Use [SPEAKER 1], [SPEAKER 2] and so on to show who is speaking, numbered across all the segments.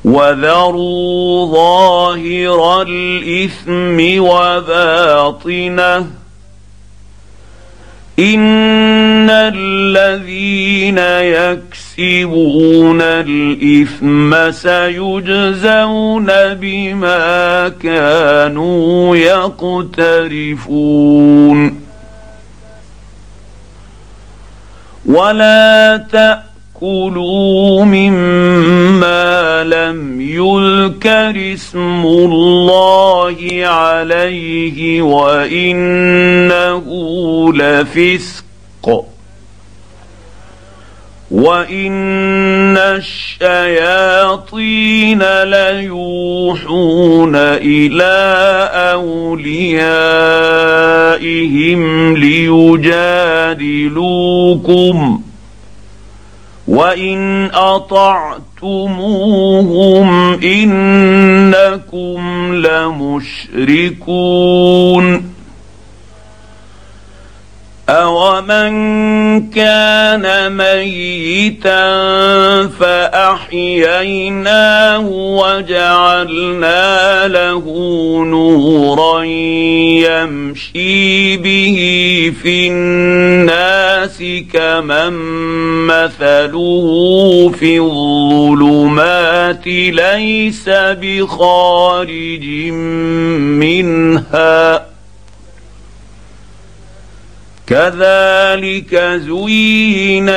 [SPEAKER 1] وذروا ظاهر الإثم وباطنه إن الذين يكسبون الإثم سيجزون بما كانوا يقترفون ولا تأكلوا مما لم يذكر اسم الله عليه وإنه لفسق وإن الشياطين ليوحون إلى أوليائهم ليجادلوكم وإن أطعتموهم إنكم لمشركون أومن كان ميتا فأحييناه وجعلنا له نورا يمشي به في الناس كمن مثله في الظلمات ليس بخارج منها كذلك زين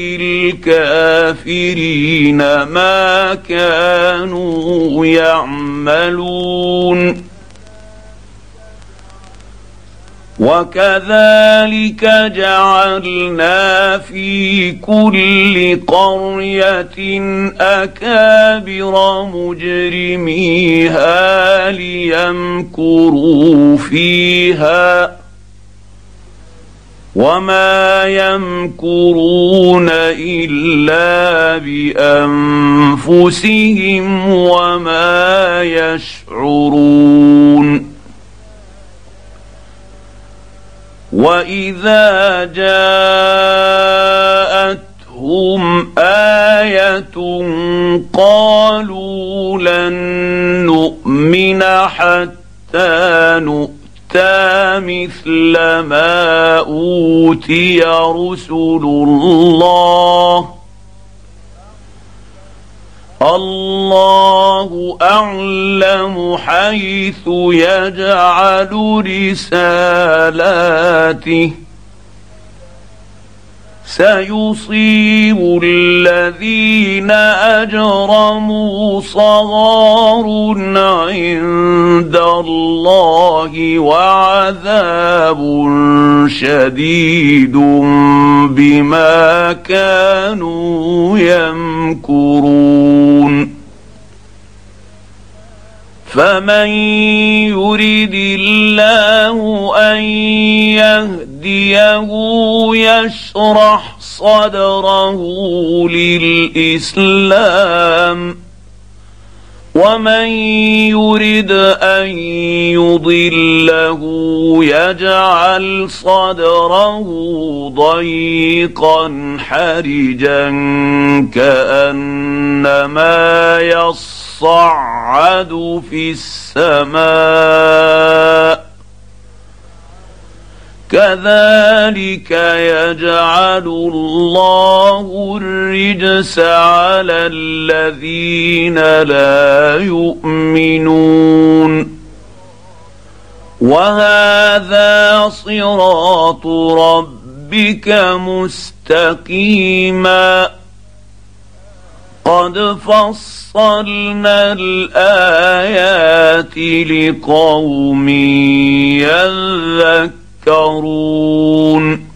[SPEAKER 1] للكافرين ما كانوا يعملون وكذلك جعلنا في كل قرية أكابر مجرميها ليمكروا فيها وما يمكرون إلا بأنفسهم وما يشعرون وإذا جاءتهم آية قالوا لن نؤمن حتى نؤمن مثل ما أوتي رسل الله أعلم حيث يجعل رسالاته سيصيب الذين أجرموا صغار عند الله وعذاب شديد بما كانوا يمكرون فمن يرد الله أن يهديه يشرح صدره للإسلام ومن يرد أن يضله يجعل صدره ضيقا حرجا كأنما يصعد في السماء كذلك يجعل الله الرجس على الذين لا يؤمنون وهذا صراط ربك مستقيما قد فصلنا الآيات لقوم يذكرون